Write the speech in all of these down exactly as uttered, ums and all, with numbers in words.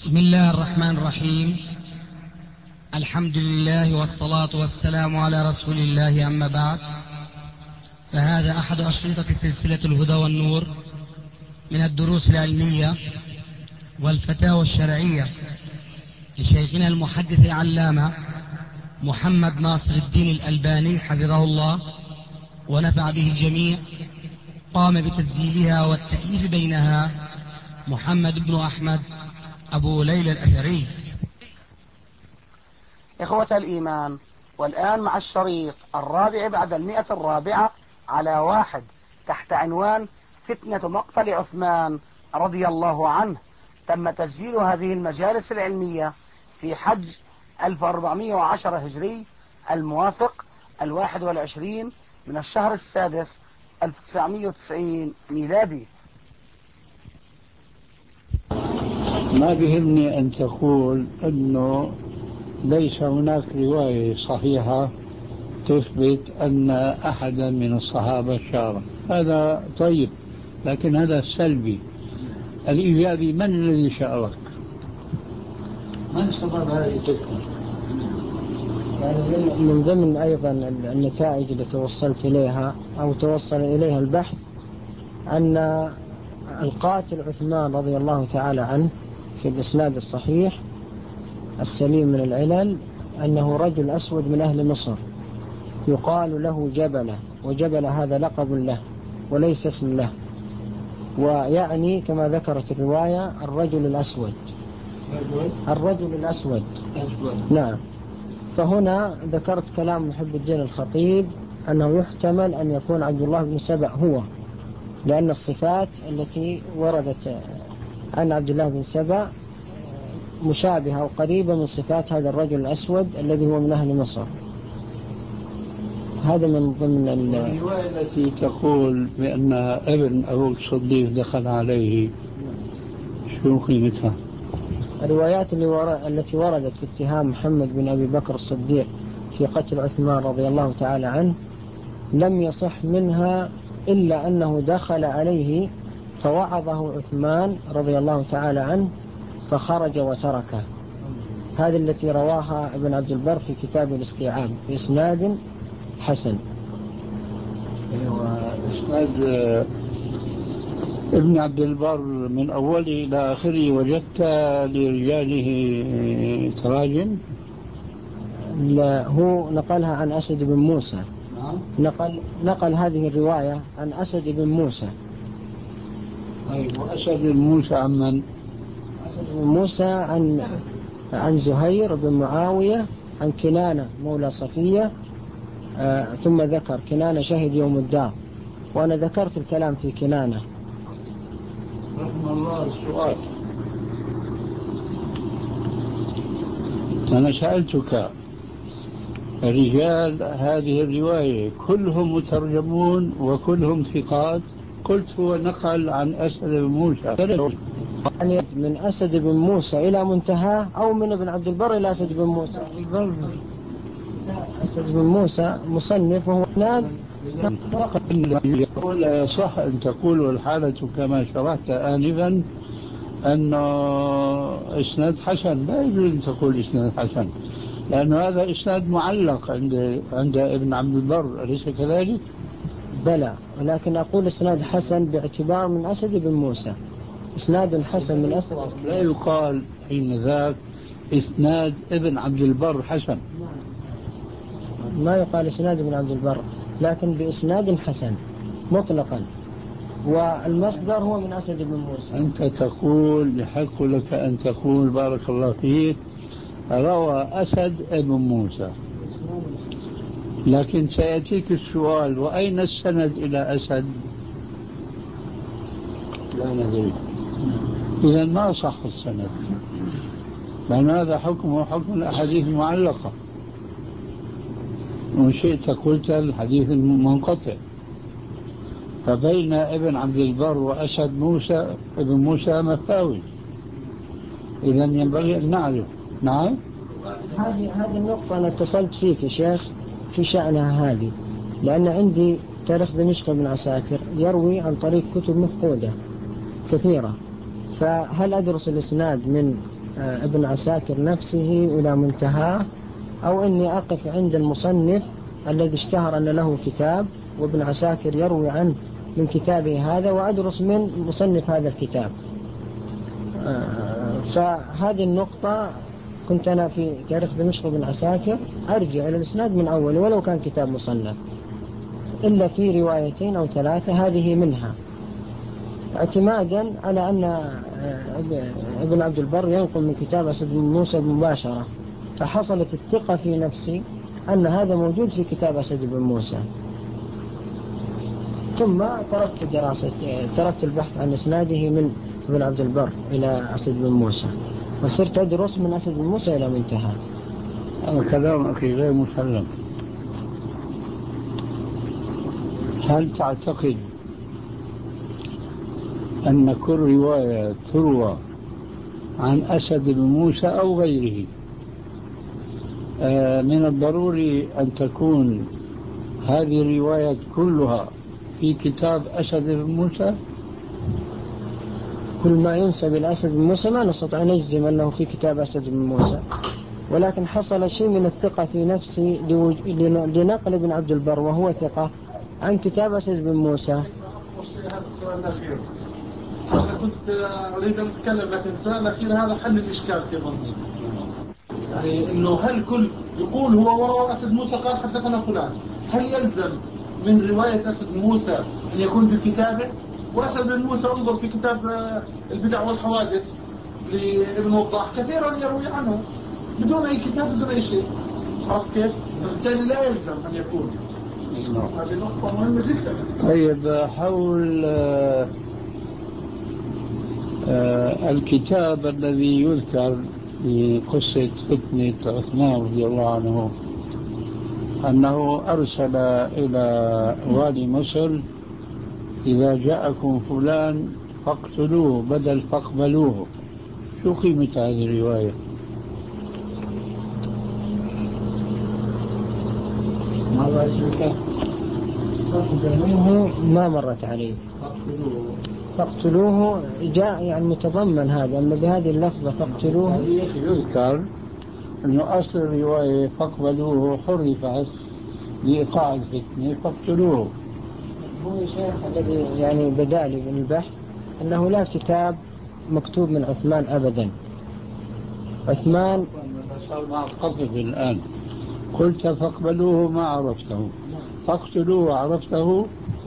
بسم الله الرحمن الرحيم. الحمد لله والصلاة والسلام على رسول الله، أما بعد، فهذا أحد أشرطة سلسلة الهدى والنور من الدروس العلمية والفتاوى الشرعية لشيخنا المحدث العلامة محمد ناصر الدين الألباني حفظه الله ونفع به الجميع. قام بتسجيلها والتأليف بينها محمد بن أحمد أبو ليلى الأثري. إخوة الإيمان، والآن مع الشريط الرابع بعد المئة الرابعة على واحد تحت عنوان فتنة مقتل عثمان رضي الله عنه. تم تسجيل هذه المجالس العلمية في حج ألف وأربعمائة وعشرة هجري الموافق الواحد والعشرين من الشهر السادس ألف وتسعمائة وتسعين ميلادي. ما بيهمني أن تقول أنه ليس هناك رواية صحيحة تثبت أن أحدا من الصحابة شارك، هذا طيب، لكن هذا سلبي. الإيجابي: من الذي شارك؟ من سبب هذه الفتنة؟ يعني من ضمن أيضا النتائج التي توصلت إليها أو توصل إليها البحث أن القاتل عثمان رضي الله تعالى عنه في الإسناد الصحيح السليم من العلل أنه رجل أسود من أهل مصر يقال له جبلة، وجبلة هذا لقب له وليس اسم له، ويعني كما ذكرت الرواية الرجل الأسود. الرجل الأسود نعم. فهنا ذكرت كلام محب الدين الخطيب أنه يحتمل أن يكون عبد الله بن سبأ هو، لأن الصفات التي وردت عن عبد الله بن سبأ مشابهة وقريبة من صفات هذا الرجل الأسود الذي هو من أهل مصر. هذا من ضمن الرواية التي تقول بأن ابن أبو الصديق دخل عليه، شو قيمتها؟ الروايات اللي ور... التي وردت في اتهام محمد بن أبي بكر الصديق في قتل عثمان رضي الله تعالى عنه لم يصح منها إلا أنه دخل عليه فوعظه عثمان رضي الله تعالى عنه فخرج وتركه. هذه التي رواها ابن عبد البر في كتاب الاستيعاب بإسناد حسن. إسناد ابن عبد البر من أوله إلى آخره وجدت لرجاله تراجم؟ لا، هو نقلها عن أسد بن موسى. نقل, نقل هذه الرواية عن أسد بن موسى. طيب، وأسد بن موسى عن من؟ أسد بن موسى عن عن زهير بن معاوية عن كنانة مولى صفية. آه ثم ذكر كنانة شهد يوم الدار، وأنا ذكرت الكلام في كنانة. رحم الله. السؤال: أنا سألتك رجال هذه الرواية كلهم مترجمون وكلهم ثقات، قلت هو نقل عن أسد بن موسى. يعني من أسد بن موسى إلى منتهى أو من ابن عبد البر إلى أسد بن موسى؟ أسد بن موسى مصنف وهو ناد. لا يصح أن تقول والحالة كما شرحت آنفا أنه إسناد حسن، لا يجوز أن تقول إسناد حسن، لأن هذا إسناد معلق عند عند ابن عبد البر، أليس كذلك؟ بلى، ولكن أقول إسناد حسن باعتبار من أسد بن موسى. إسناد حسن من أسد، لا يقال حين ذاك إسناد ابن عبد البر حسن، ما يقال إسناد ابن عبد البر، لكن بإسناد حسن مطلقا، والمصدر هو من أسد بن موسى. أنت تقول يحق لك أن تقول بارك الله فيك روى أسد ابن موسى، لكن سيأتيك السؤال: وأين السند إلى أسد؟ لا ندري. إذا ما صح السند، لأن هذا حكمه حكم الأحاديث المعلقة، وإن شئت قلت الحديث المنقطع. فبين ابن عبد البر وأسد موسى ابن موسى مساوي، إذا ينبغي أن نعرف. نعم، هذه هذه النقطة أنا اتصلت فيك يا شيخ في شأنها هذه، لأن عندي تاريخ دمشق بن عساكر يروي عن طريق كتب مفقودة كثيرة، فهل أدرس الإسناد من ابن عساكر نفسه إلى منتهاه، أو أني أقف عند المصنف الذي اشتهر أن له كتاب وابن عساكر يروي عنه من كتابه هذا وأدرس من مصنف هذا الكتاب. فهذه النقطة كنت أنا في تاريخ دمشق بن عساكر أرجع إلى الإسناد من أول ولو كان كتاب مصنف، إلا في روايتين أو ثلاثة هذه منها، اعتمادا على أن ابن عبد البر ينقل من كتاب أسد بن موسى مباشرة، فحصلت الثقة في نفسي أن هذا موجود في كتاب أسد بن موسى. ثم تركت دراسة تركت البحث عن إسناده من ابن عبد البر إلى أسد بن موسى، وصرت أدرس من أسد بن موسى إلى منتهى. هذا كلام أخي غير مسلم. هل تعتقد أن كل رواية تروى عن أسد بن موسى أو غيره من الضروري أن تكون هذه الروايات كلها في كتاب أسد بن موسى؟ كل ما ينسب الأسد بن موسى ما نستطيع أن نجزم أنه في كتاب أسد بن موسى، ولكن حصل شيء من الثقة في نفسي لنقل ابن عبد البر وهو ثقة عن كتاب أسد بن موسى. هذا السؤال الأخير أنا كنت أريد أن أتكلم، لكن السؤال الأخير هذا حل الإشكال في ظني، يعني إنه هل كل يقول هو وراء أسد موسى قال حدثنا فلان، هل يلزم من رواية أسد موسى أن يكون بكتابه؟ وأسد بن موسى انظر في كتاب البدع والحوادث لابن وضاح كثيرا يروي عنه بدون أي كتاب بدون أي شيء، عرفت كيف؟ فبالتالي لا يلزم أن يكون. هذه نقطة مهمة جدا. طيب حول آه آه الكتاب الذي يذكر في قصة فتنة عثمان رضي الله عنه أنه أرسل إلى والي مصر إذا جاءكم فلان فاقتلوه بدل فاقبلوه، شو قيمة هذه الرواية؟ ما مرت عليه. فاقتلوه جاء يعني متضمن هذا، أما بهذه اللفظة فاقتلوه يذكر أنه أصل الرواية فاقبلوه حرفت لإيقاع الفتنة فاقتلوه. هو الشيخ الذي يعني بدأ لي من البحث أنه لا كتاب مكتوب من عثمان أبدا. عثمان صار مع القصد الآن، قلت فاقبلوه ما عرفته، فاقتلوه عرفته.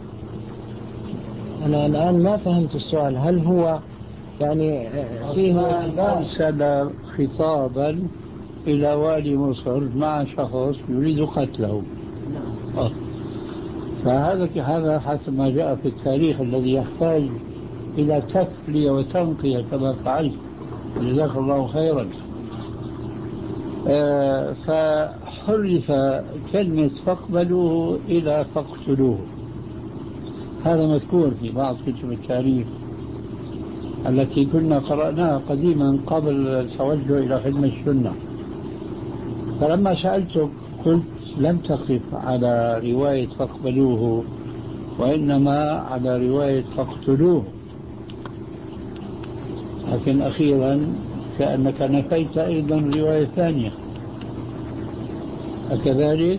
أنا الآن ما فهمت السؤال، هل هو يعني فيه أرسل خطابا إلى والي مصر مع شخص يريد قتله؟ أه. فهذا هذا حسب ما جاء في التاريخ الذي يحتاج إلى تفلية وتنقية كما فعلت، جزاك الله خيرا. آه فحرف كلمة فاقبلوه إلى فاقتلوه، هذا مذكور في بعض كتب التاريخ التي كنا قرأناها قديما قبل التوجه إلى علم السنة. فلما سألتك قلت لم تقف على رواية فاقبلوه وإنما على رواية فاقتلوه، لكن أخيرا كأنك نفيت أيضا رواية ثانية، أكذلك؟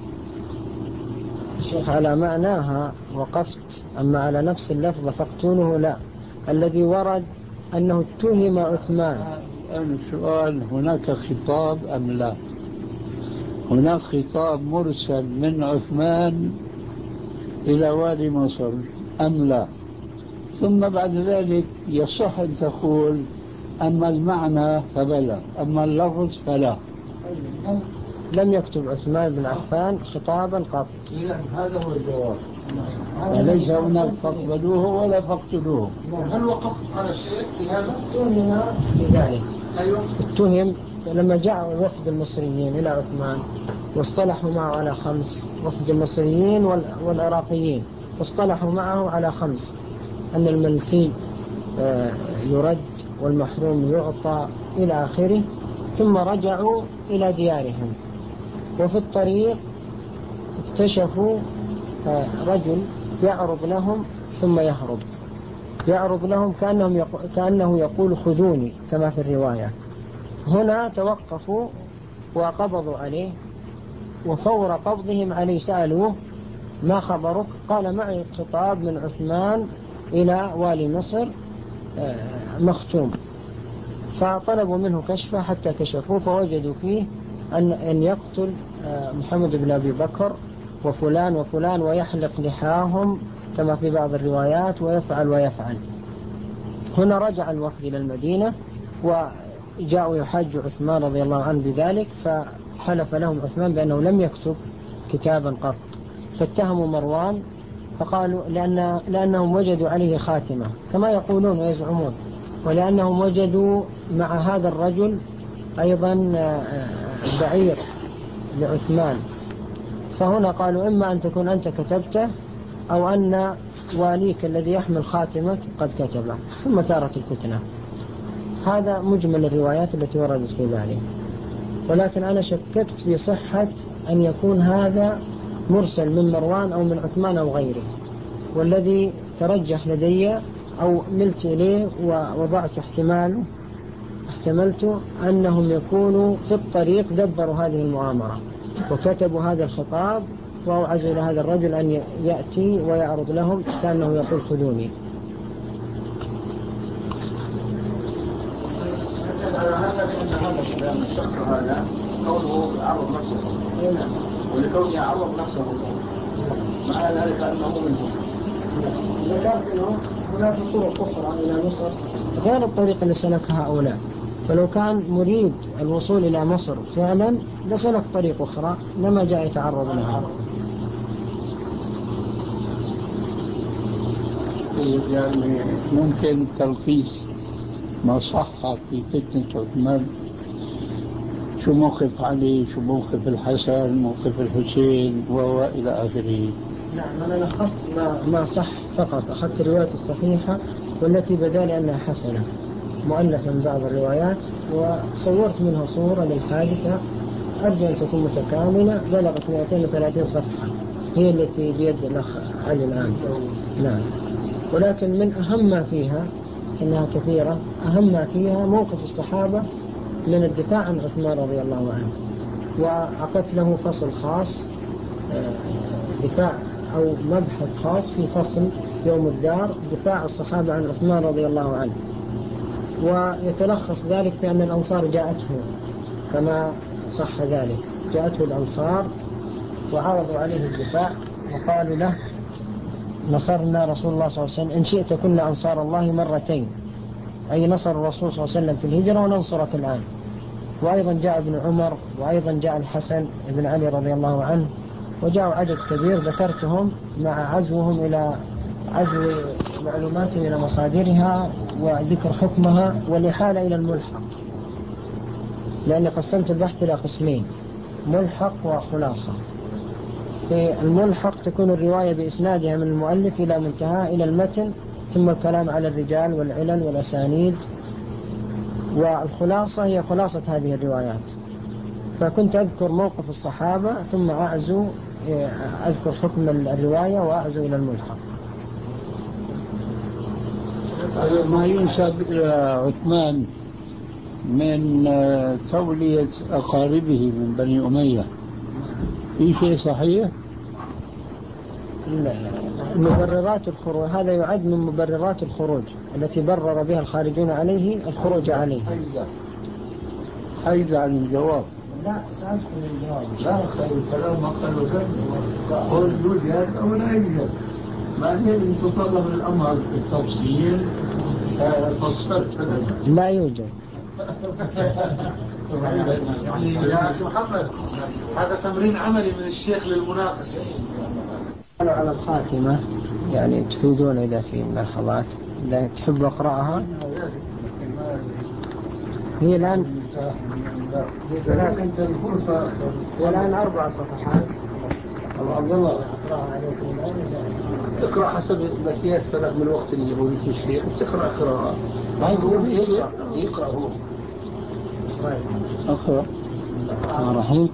شيخ على معناها وقفت، أما على نفس اللفظة فاقتلوه لا. الذي ورد أنه اتهم عثمان. السؤال هناك خطاب أم لا؟ هناك خطاب مرسل من عثمان إلى والي مصر أم لا؟ ثم بعد ذلك يصح أن تقول أما المعنى فبلا، أما اللفظ فلا. لم يكتب عثمان بن عفان خطابا قط. هذا هو الجواب. فليس هناك فاقبلوه ولا فاقتلوه. هل وقفت على شيء في هذا؟ اتهم بذلك. أيوة. اتهم لما جاء وفد المصريين إلى عثمان واصطلحوا معه على خمس، وفد المصريين والعراقيين واصطلحوا معه على خمس: أن المنفي يرد والمحروم يعطى إلى آخره. ثم رجعوا إلى ديارهم، وفي الطريق اكتشفوا رجل يعرض لهم ثم يهرب، يعرض لهم كأنهم يقو... كأنه يقول خذوني كما في الرواية، هنا توقفوا وقبضوا عليه، وفور قبضهم عليه سألوه ما خبرك؟ قال معي خطاب من عثمان إلى والي مصر مختوم، فطلبوا منه كشفه حتى كشفوه فوجدوا فيه أن أن يقتل محمد بن أبي بكر وفلان وفلان ويحلق لحاهم كما في بعض الروايات ويفعل ويفعل. هنا رجع الوفد إلى المدينة وجاءوا يحاجوا عثمان رضي الله عنه بذلك، فحلف لهم عثمان بأنه لم يكتب كتابا قط، فاتهموا مروان فقالوا لأن لأنهم وجدوا عليه خاتمة كما يقولون ويزعمون، ولأنهم وجدوا مع هذا الرجل أيضا بعير لعثمان، فهنا قالوا إما أن تكون أنت كتبته أو أن واليك الذي يحمل خاتمك قد كتبه، ثم ثارت الفتنة. هذا مجمل الروايات التي وردت في ذلك، ولكن أنا شككت في صحة أن يكون هذا مرسل من مروان أو من عثمان أو غيره، والذي ترجح لدي أو ملت إليه ووضعت احتمال احتملت أنهم يكونوا في الطريق دبروا هذه المؤامرة وكتبوا هذا الخطاب وأوعزوا إلى هذا الرجل أن يأتي ويعرض لهم كأنه يقول خذوني. هذا الشخص هذا كونه يعرض نفسه ولكونه يعرض نفسه مع ذلك أنه منهم. ذكرت أنه هناك طرق أخرى إلى مصر غير الطريق اللي سلكها هؤلاء، فلو كان مريد الوصول إلى مصر فعلا لسلك طريق أخرى لما جاء يتعرض لها. يعني ممكن تلخيص ما صح في فتنة عثمان، شو موقف علي، شو موقف الحسن، موقف الحسين وإلى آخره. نعم أنا لخصت ما, ما صح فقط، أخذت الرواية الصحيحة والتي بدا لي أنها حسنة مؤلفة من بعض الروايات، وصورت منها صورة للحادثة أرجو أن تكون متكاملة بلغت مئتين وثلاثين صفحة، هي التي بيد الأخ علي الآن. نعم، ولكن من أهم ما فيها إنها كثيرة، أهم ما فيها موقف الصحابة من الدفاع عن عثمان رضي الله عنه، وعقدت له فصل خاص دفاع أو مبحث خاص في فصل يوم الدار دفاع الصحابة عن عثمان رضي الله عنه، ويتلخص ذلك بأن الأنصار جاءته كما صح ذلك، جاءته الأنصار وعرضوا عليه الدفاع وقالوا له نصرنا رسول الله صلى الله عليه وسلم إن شئت كنا أنصار الله مرتين، أي نصر الرسول صلى الله عليه وسلم في الهجرة وننصرك الآن. وأيضا جاء ابن عمر وأيضا جاء الحسن بن علي رضي الله عنه، وجاءوا عدد كبير ذكرتهم مع عزوهم إلى عزو معلوماتهم إلى مصادرها وذكر حكمها والإحالة إلى الملحق، لأني قسمت البحث إلى قسمين ملحق وخلاصة. في الملحق تكون الرواية بإسنادها من المؤلف إلى منتهى إلى المتن ثم الكلام على الرجال والعلل والأسانيد، والخلاصة هي خلاصة هذه الروايات. فكنت أذكر موقف الصحابة ثم أعزو أذكر حكم الرواية وأعزو إلى الملحق. ما ينسب إلى عثمان من تولية أقاربه من بني أمية في شيء صحيح؟ مبررات الخروج هذا يعد من مبررات الخروج التي برر بها الخارجون عليه الخروج عليه. حيد عن الجواب. لا سأدخل الجواب. لا خير الكلام أقل جد قول يوجد أو لا يوجد، بعدين إن تطلب الأمر التفصيل فصلت لا يوجد. يعني يا محمد هذا تمرين عملي من الشيخ للمناقشة. على الخاتمة يعني تفيدون إذا في ملاحظات لا تحب أقرأها. هي الآن والآن أربع صفحات. عبد الله أقرأها عليكم الآن. تقرأ حسب ما تيسر من الوقت اللي هو في الشيخ تقرأ قراءة. ما هو يقرأ يقرأ هو. أقرأ. الرحيم.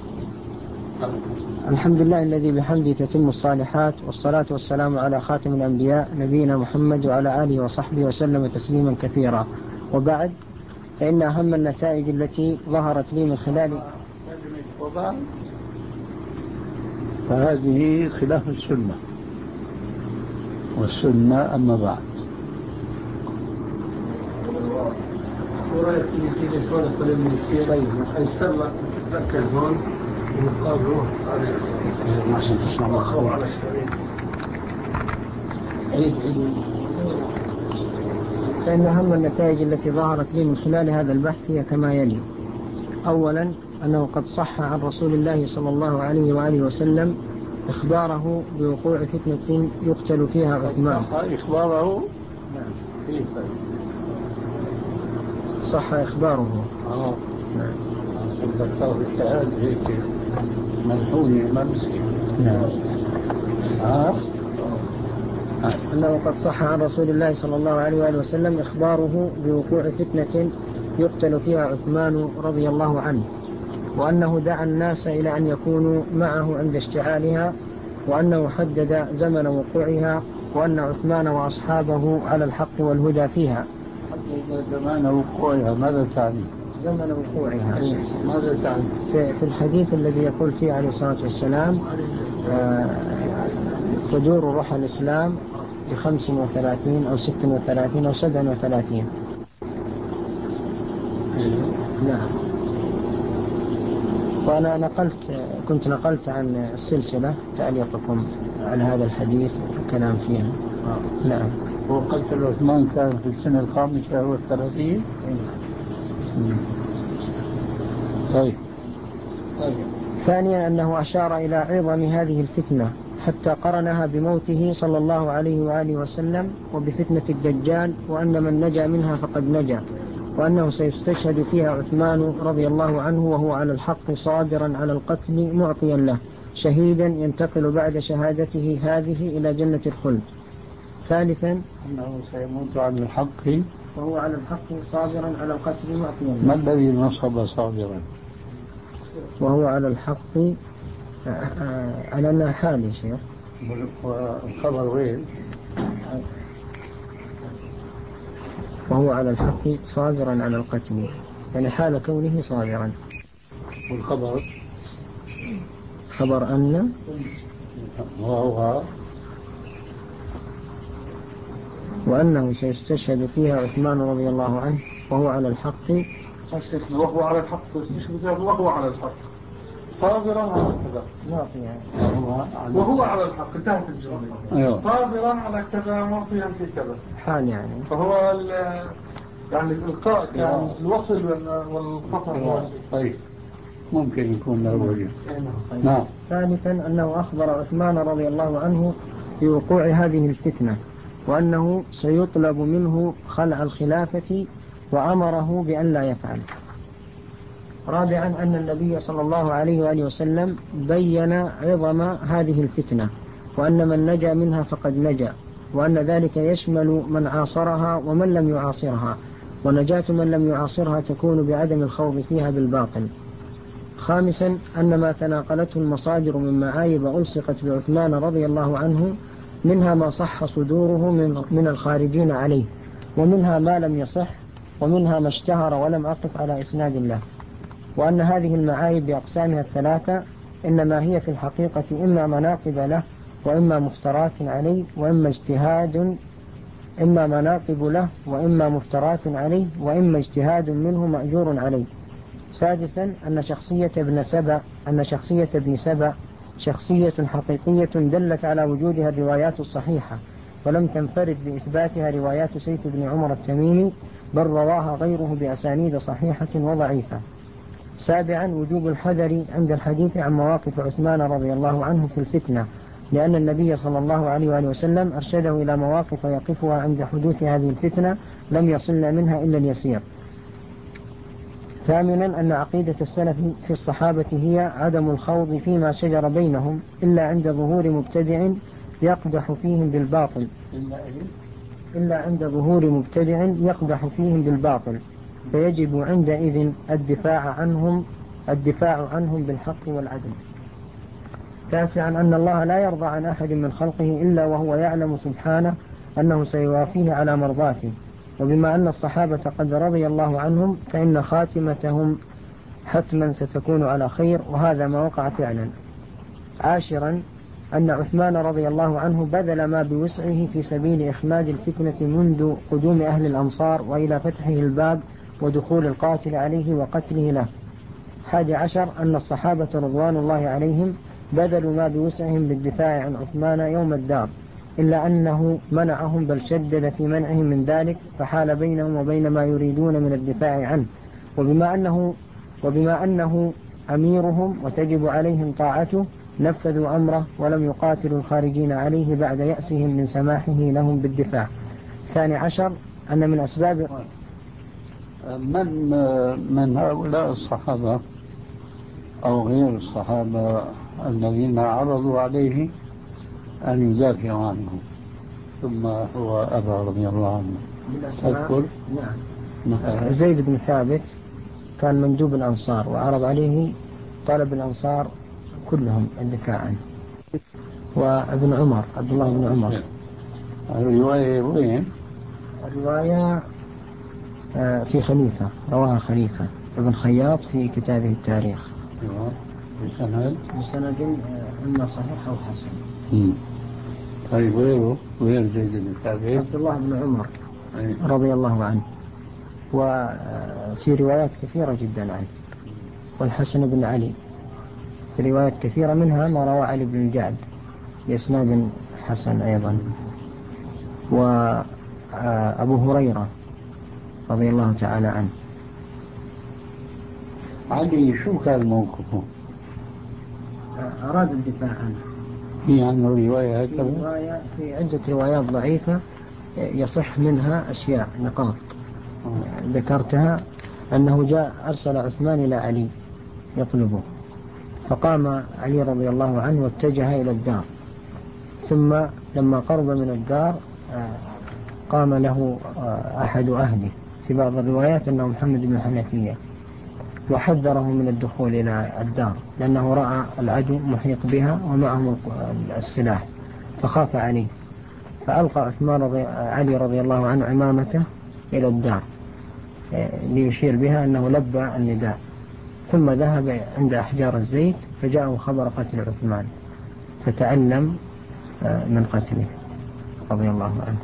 الحمد لله الذي بحمده تتم الصالحات، والصلاة والسلام على خاتم الأنبياء نبينا محمد وعلى آله وصحبه وسلم تسليما كثيرا، وبعد. فإن أهم النتائج التي ظهرت لي من خلال فهذه خلاف السنة، والسنة أما بعد. ورأيك في كيف سؤال قليل من السيرين أيسر لك تتذكر هون ومقابله عشان تسمع مصروف عيد عيد. فإن أهم النتائج التي ظهرت لي من خلال هذا البحث هي كما يلي: أولا أنه قد صح عن رسول الله صلى الله عليه وآله وسلم إخباره بوقوع فتنة يقتل فيها عثمان. إخباره نعم. صح إخباره. آه. نعم. تذكر الشهادة هيك ملحوني ممسك. نعم. آه. أنه قد صح عن رسول الله صلى الله عليه وآله وسلم إخباره بوقوع فتنة يقتل فيها عثمان رضي الله عنه، وأنه دعا الناس إلى أن يكونوا معه عند اشتعالها، وأنه حدد زمن وقوعها، وأن عثمان وأصحابه على الحق والهدى فيها. حدد زمان وقوعها ماذا تعني؟ زمن وقوعها ماذا تعني؟ في الحديث الذي يقول فيه عليه الصلاة والسلام آه تدور روح الإسلام بخمس وثلاثين أو ست وثلاثين أو سبع وثلاثين. نعم. وأنا نقلت كنت نقلت عن السلسلة تعليقكم على هذا الحديث والكلام فيها. آه. نعم. وقتل عثمان كان في السنة الخامسة والثلاثين. طيب. طيب. ثانيا أنه أشار إلى عظم هذه الفتنة حتى قرنها بموته صلى الله عليه وآله وسلم وبفتنة الدجال، وأن من نجا منها فقد نجا، وأنه سيستشهد فيها عثمان رضي الله عنه وهو على الحق صابرا على القتل معطيا له، شهيدا ينتقل بعد شهادته هذه إلى جنة الخلد. ثالثا أنه سيموت على الحق وهو على الحق صابرا على القتل معطيا له. ما الذي نصب صابرا؟ وهو على الحق على أنها حال يا شيخ. والخبر وين؟ وهو على الحق صابرا على القتل، يعني حال كونه صابرا. والخبر خبر أن وهو وأنه سيستشهد فيها عثمان رضي الله عنه وهو على الحق. وهو على الحق سيستشهد فيها وهو على الحق صابرا على كذا. معطيا وهو على الحق انتهت الجملة. صابرا على كذا معطيا في كذا حال يعني. فهو يعني الإلقاء كان الوصل والقطع. طيب ممكن يكون له وجه. نعم. ثالثا أنه أخبر عثمان رضي الله عنه بوقوع هذه الفتنة وأنه سيطلب منه خلع الخلافة وأمره بأن لا يفعل. رابعا أن النبي صلى الله عليه وآله وسلم بين عظم هذه الفتنة وأن من نجا منها فقد نجا، وأن ذلك يشمل من عاصرها ومن لم يعاصرها، ونجاة من لم يعاصرها تكون بعدم الخوض فيها بالباطل. خامسا أن ما تناقلته المصادر من معايب ألصقت بعثمان رضي الله عنه منها ما صح صدوره من, من الخارجين عليه، ومنها ما لم يصح، ومنها ما اشتهر ولم أقف على إسناد له. وأن هذه المعايب بأقسامها الثلاثة إنما هي في الحقيقة إما مناقب له وإما مفترات عليه وإما اجتهاد إما مناقب له وإما مفترات عليه وإما اجتهاد منه مأجور عليه. سادسا أن شخصية ابن سبأ أن شخصية ابن سبأ شخصية حقيقية دلت على وجودها الروايات الصحيحة، ولم تنفرد بإثباتها روايات سيف بن عمر التميمي، بل رواها غيره بأسانيد صحيحة وضعيفة. سابعا وجوب الحذر عند الحديث عن مواقف عثمان رضي الله عنه في الفتنة، لأن النبي صلى الله عليه وآله وسلم أرشده إلى مواقف يقفها عند حدوث هذه الفتنة لم يصلنا منها إلا اليسير. ثامنا أن عقيدة السلف في الصحابة هي عدم الخوض فيما شجر بينهم إلا عند ظهور مبتدع يقدح فيهم بالباطل إلا عند ظهور مبتدع يقدح فيهم بالباطل فيجب عندئذ الدفاع عنهم الدفاع عنهم بالحق والعدل. تاسعا أن الله لا يرضى عن أحد من خلقه إلا وهو يعلم سبحانه أنه سيوافيه على مرضاته، وبما أن الصحابة قد رضي الله عنهم فإن خاتمتهم حتما ستكون على خير، وهذا ما وقع فعلا. عاشرا أن عثمان رضي الله عنه بذل ما بوسعه في سبيل إخماد الفتنة منذ قدوم أهل الأمصار وإلى فتحه الباب ودخول القاتل عليه وقتله له. حادي عشر أن الصحابة رضوان الله عليهم بذلوا ما بوسعهم للدفاع عن عثمان يوم الدار، إلا أنه منعهم بل شدد في منعهم من ذلك، فحال بينهم وبين ما يريدون من الدفاع عنه. وبما أنه, وبما أنه أميرهم وتجب عليهم طاعته نفذوا أمره ولم يقاتلوا الخارجين عليه بعد يأسهم من سماحه لهم بالدفاع. ثاني عشر أن من أسباب من من هؤلاء الصحابة أو غير الصحابة الذين عرضوا عليه أن يدافعوا عنه ثم هو أبى رضي الله عنه؟ أذكر نعم زيد بن ثابت كان مندوب الأنصار وعرض عليه طلب الأنصار كلهم الدفاع عنه. وابن عمر عبد الله بن عمر. الرواية وين؟ الرواية في خليفة، رواها خليفة ابن خياط في كتابه التاريخ بسند بسند إما صحيح أو حسن. طيب غيره غير زيد بن ثابت عبد الله بن عمر رضي الله عنه، وفي روايات كثيرة جدا عنه. والحسن بن علي في روايات كثيرة منها ما روى علي بن الجعد بإسناد حسن أيضا. وأبو هريرة رضي الله تعالى عنه. علي شو كان موقفه؟ أراد الدفاع عنه. في عنه رواية هكذا؟ رواية في عدة روايات ضعيفة يصح منها أشياء نقاط ذكرتها، أنه جاء أرسل عثمان إلى علي يطلبه، فقام علي رضي الله عنه واتجه إلى الدار، ثم لما قرب من الدار قام له أحد أهله، في بعض الروايات أنه محمد بن الحنفية، وحذره من الدخول إلى الدار لأنه رأى العدو محيط بها ومعهم السلاح فخاف عليه، فألقى عثمان رضي علي رضي الله عنه عمامته إلى الدار ليشير بها أنه لبى النداء، ثم ذهب عند أحجار الزيت فجاءه خبر قتل عثمان فتعلم من قتله رضي الله عنه.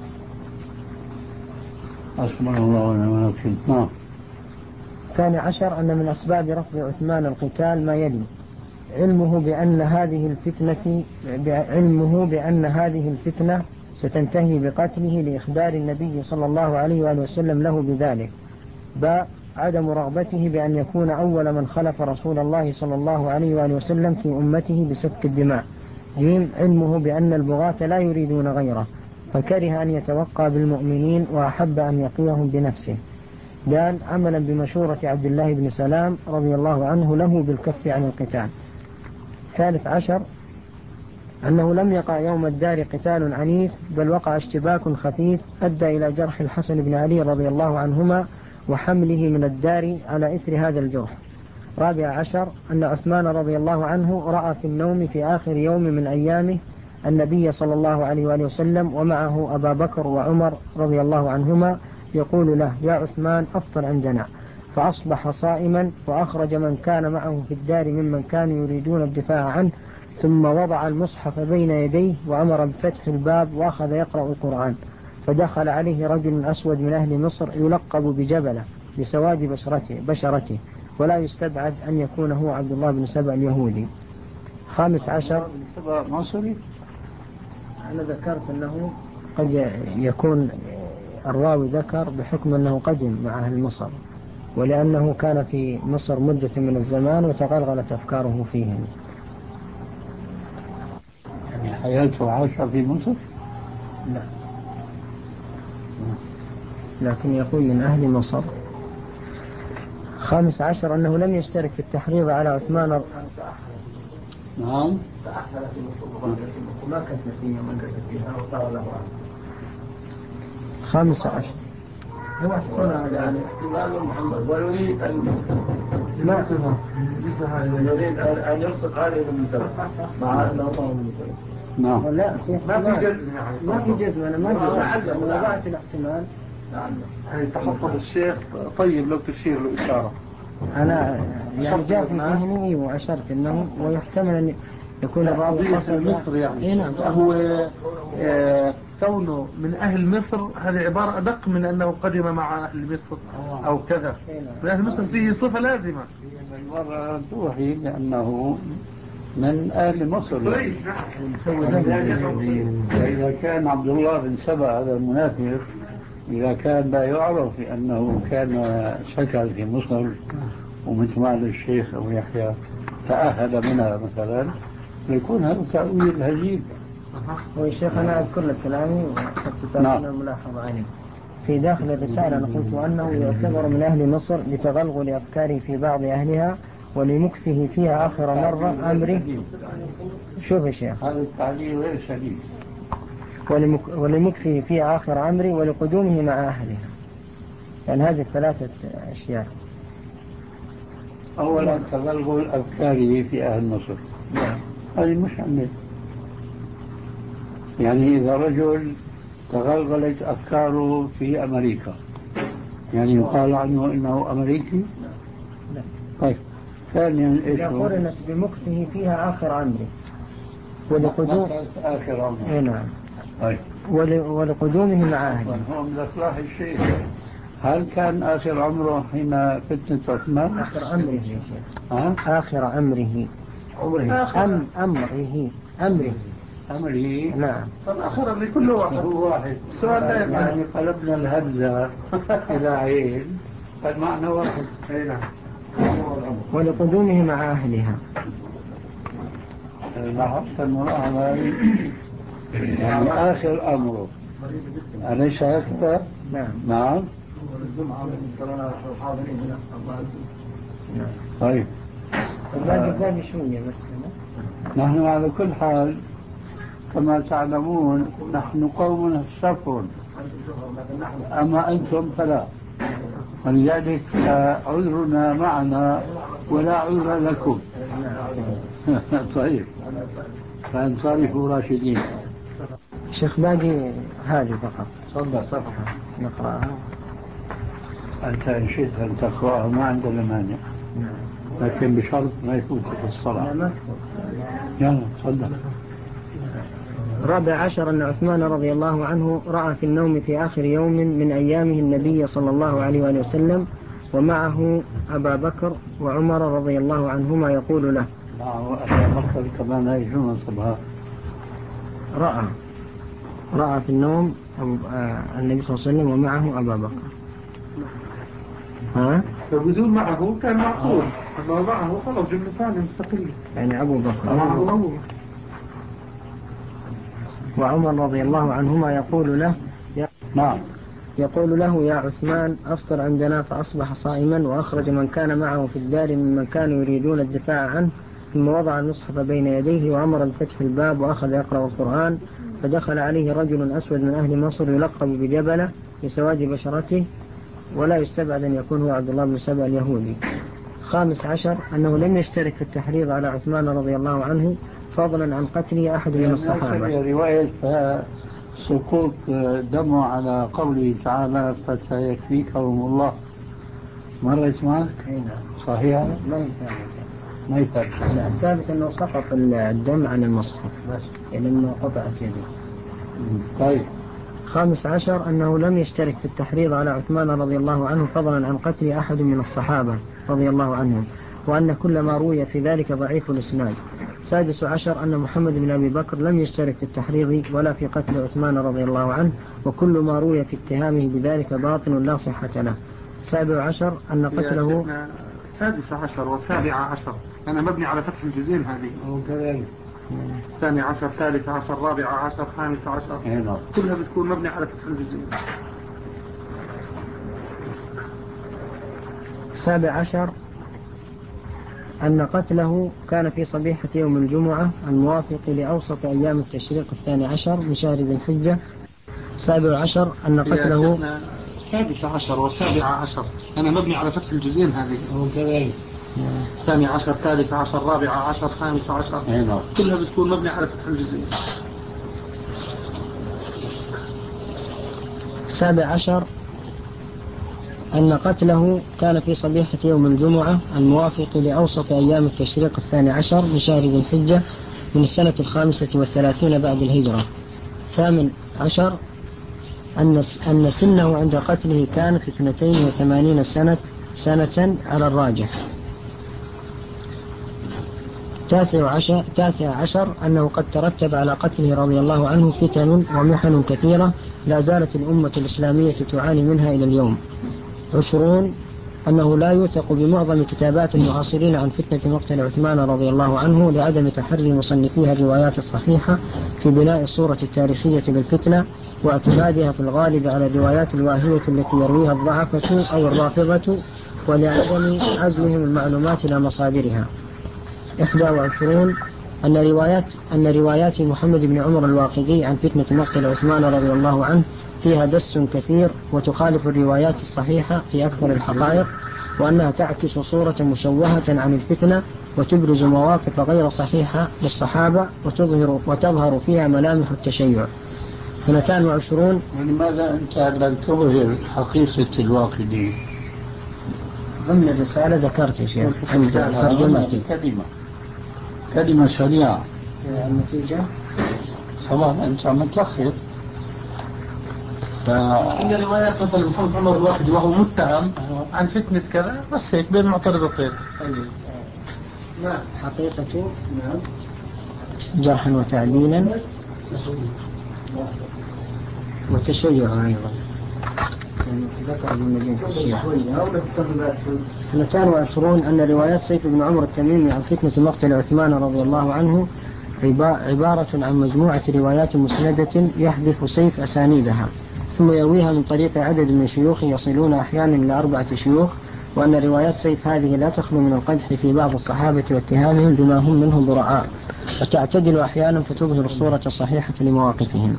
أسمع الله ونعم الوكيل. ثاني عشر أن من أسباب رفض عثمان القتال ما يلي: علمه بأن هذه الفتنة علمه بأن هذه الفتنة ستنتهي بقتله لإخبار النبي صلى الله عليه وآله وسلم له بذلك. باء عدم رغبته بأن يكون أول من خلف رسول الله صلى الله عليه وآله وسلم في أمته بسفك الدماء. جيم علمه بأن البغاة لا يريدون غيره فكره أن يتوقى بالمؤمنين وأحب أن يقيهم بنفسه. دال عملا بمشورة عبد الله بن سلام رضي الله عنه له بالكف عن القتال. ثالث عشر أنه لم يقع يوم الدار قتال عنيف، بل وقع اشتباك خفيف أدى إلى جرح الحسن بن علي رضي الله عنهما وحمله من الدار على إثر هذا الجرح. رابع عشر أن عثمان رضي الله عنه رأى في النوم في آخر يوم من أيامه النبي صلى الله عليه وآله وسلم ومعه أبا بكر وعمر رضي الله عنهما يقول له: يا عثمان أفطر عندنا، فأصبح صائما وأخرج من كان معه في الدار ممن كانوا يريدون الدفاع عنه، ثم وضع المصحف بين يديه وأمر بفتح الباب وأخذ يقرأ القرآن، فدخل عليه رجل أسود من أهل مصر يلقب بجبلة لسواد بشرته, بشرته ولا يستبعد أن يكون هو عبد الله بن سبأ اليهودي. خامس عشر مصري. أنا ذكرت أنه قد يكون الراوي ذكر بحكم أنه قدم مع أهل مصر، ولأنه كان في مصر مدة من الزمان وتغلغلت أفكاره فيهم. يعني حياته عاشها في مصر؟ لا، لكن يقول من أهل مصر. خامس عشر أنه لم يشترك في التحريض على عثمان. نعم. ما كانت نتيجة من قتل فيها وصار له. خامس عشر هو احتمال يعني احتمال محمد ويريد أن ما اسمه يريد أن يلصق عليه من سلف مع أنه الله من سلف. نعم. لا ما في جزم يعني ما في جزم. أنا ما جزم. أنا وضعت الاحتمال هي تحفظ الشيخ. طيب لو تشير له إشارة. أنا يعني جاء في ذهني وأشرت أنه ويحتمل أن يكون الراوي قصد مصر يعني. إيه نعم. هو آه كونه من أهل مصر هذه عبارة أدق من أنه قدم مع أهل مصر أو كذا. من أهل مصر فيه صفة لازمة. من مرة توحي لأنه من أهل مصر. إذا كان عبد الله بن سبأ هذا المنافق إذا كان لا يعرف أنه كان سكن في مصر ومثل ما الشيخ أبو يحيى تأهل منها مثلا يكون هذا تأويل هزيل. والشيخ أنا أذكر لك كلامي وحتى تعطينا ملاحظة عليه. في داخل الرسالة أنا قلت أنه يعتبر من أهل مصر لتغلغل أفكاره في بعض أهلها ولمكثه فيها آخر مرة أمره. شوف يا شيخ هذا التعليل غير شديد. ولمك... ولمكثه فيها آخر عمري ولقدومه مع أهلها. يعني هذه الثلاثة أشياء. أولا تغلغل أفكاره في أهل مصر. نعم. هذه مش عمل. يعني إذا رجل تغلغلت أفكاره في أمريكا يعني يقال عنه إنه أمريكي. لا. طيب ثانيا إذا قرنت بمكثه فيها آخر عمري ولقدوم آخر عمري. إيه نعم. طيب ول... ولقدومه مع أهله. هو من أصلاح الشيء. هل كان آخر عمره حين فتنة عثمان؟ آخر عمره يا شيخ. ها؟ آخر عمره. عمره. أم أمره أمره. أمره. نعم. الآخر اللي كل واحد. هو واحد. السؤال لا يعني قلبنا الهمزة إلى عين فالمعنى واحد. أي نعم. ولقدومه مع أهلها. لاحظت الملاحظة يعني آخر أمره أليس هكذا؟ نعم. نعم. طيب باقي باقي شوية بس. نحن على كل حال كما تعلمون نحن قوم سفر أما أنتم فلا ولذلك عذرنا معنا ولا عذر لكم. طيب فانصرفوا راشدين. شيخ باقي هذه فقط. تفضل صفحة نقرأها. أنت إن شئت أن تقرأها ما عندنا مانع لكن بشرط ما يفوتك الصلاة. لا ما تفوت. يلا تفضل. رابع عشر أن عثمان رضي الله عنه رأى في النوم في آخر يوم من أيامه النبي صلى الله عليه وآله وسلم ومعه أبا بكر وعمر رضي الله عنهما يقول له. معه أبا بكر كمان هاي شو نصبها؟ رأى رأى في النوم النبي صلى الله عليه وسلم ومعه أبا بكر. ها؟ فبدون معه كان معقول. أما معه خلاص جملة ثانية مستقلة. يعني أبو بكر معه أبو وعمر رضي الله عنهما يقول له نعم يقول له يا عثمان أفطر عندنا فأصبح صائما وأخرج من كان معه في الدار ممن كانوا يريدون الدفاع عنه ثم وضع المصحف بين يديه وأمر بفتح الباب وأخذ يقرأ القرآن فدخل عليه رجل أسود من أهل مصر يلقب بجبلة لسواد بشرته ولا يستبعد أن يكون هو عبد الله بن سبأ اليهودي. خامس عشر أنه لم يشترك في التحريض على عثمان رضي الله عنه فضلا عن قتله أحد من الصحابة. رواية سقوط دمه على قوله تعالى فسيكفيكهم الله مرت معك؟ صحيح؟ ما يثابت. ما يثابت. لا الثابت أنه سقط الدم عن المصحف بس لأنه قطعت يده. طيب. خامس عشر أنه لم يشترك في التحريض على عثمان رضي الله عنه فضلا عن قتل أحد من الصحابة رضي الله عنهم وأن كل ما روي في ذلك ضعيف الإسناد. سادس عشر أن محمد بن أبي بكر لم يشترك في التحريض ولا في قتل عثمان رضي الله عنه وكل ما روي في اتهامه بذلك باطل لا صحة له. سابع عشر أن قتله. سادس عشر وسابع عشر أنا مبني على فتح الجزئين هذه. ثاني عشر ثالث عشر رابع عشر خامس عشر كلها بتكون مبني على فتح الجزئين. سابع عشر أن قتله كان في صبيحة يوم الجمعة الموافق لأوسط أيام التشريق الثاني عشر من شهر ذي الحجة. سابع عشر أن قتله. سادس عشر وسابع عشر أنا مبني على فتح الجزئين هذه. ثاني عشر ثالث عشر رابع عشر خامس عشر كلها بتكون مبني على فتح الجزئين. سابع عشر أن قتله كان في صبيحة يوم الجمعة الموافق لأوسط أيام التشريق الثاني عشر من شهر ذي الحجة من السنة الخامسة والثلاثين بعد الهجرة. ثامن عشر أن أن سنه عند قتله كانت اثنتين وثمانين سنة سنة على الراجح. تاسع عشر, تاسع عشر أنه قد ترتب على قتله رضي الله عنه فتن ومحن كثيرة لا زالت الأمة الإسلامية تعاني منها إلى اليوم. عشرون أنه لا يوثق بمعظم كتابات المعاصرين عن فتنة مقتل عثمان رضي الله عنه لعدم تحري مصنفيها الروايات الصحيحة في بناء الصورة التاريخية للفتنة واعتمادها في الغالب على الروايات الواهية التي يرويها الضعفة أو الرافضة ولعدم عزوهم المعلومات إلى مصادرها. إحدى وعشرون أن روايات أن روايات محمد بن عمر الواقدي عن فتنة مقتل عثمان رضي الله عنه فيها دس كثير وتخالف الروايات الصحيحة في أكثر الحقائق، وأنها تعكس صورة مشوهة عن الفتنة وتبرز مواقف غير صحيحة للصحابة وتظهر وتظهر فيها ملامح التشيع. اثنتان وعشرون لماذا أنت لم تظهر حقيقة الواقدي؟ ضمن الرسالة ذكرت يا شيخ عند ترجمتي كلمة كلمة سريعة. النتيجة طبعا أنت متأخر. ف... إن روايات مثل محمد عمر الواحد وهو متهم عن فتنة كذا بس هيك بين معترضتين. نعم حقيقة نعم جرحا وتعديلا وتشيع أيضا ذكر من مدينة الشيعة. اثنتان وعشرون أن روايات سيف بن عمر التميمي عن فتنة مقتل عثمان رضي الله عنه عبارة عن مجموعة روايات مسندة يحذف سيف أسانيدها ثم يرويها من طريق عدد من شيوخ يصلون أحيانا إلى أربعة شيوخ، وأن روايات سيف هذه لا تخلو من القدح في بعض الصحابة واتهامهم بما هم منه ضرعاء، وتعتدل أحيانا فتظهر الصورة الصحيحة لمواقفهم.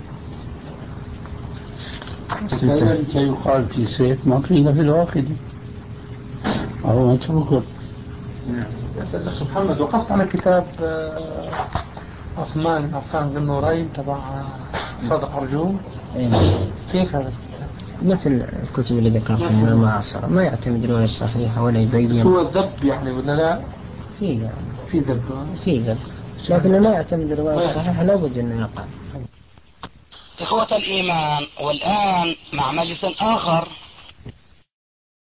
كذلك يقال في سيف ما قيل في الواقدي أو متروك. يا الأخ محمد وقفت على كتاب عثمان عفان ذي النورين تبع صادق أرجون. كيف هذا؟ مثل الكتب اللي ذكرتها من المعاصرة ما يعتمد رواية الصحيحة ولا يبين. هو الذب يعني ولا لا؟ في يعني في ذب في ذب لكن ما يعتمد رواية الصحيحة لابد أنه يقع. إخوة الإيمان، والآن مع مجلس آخر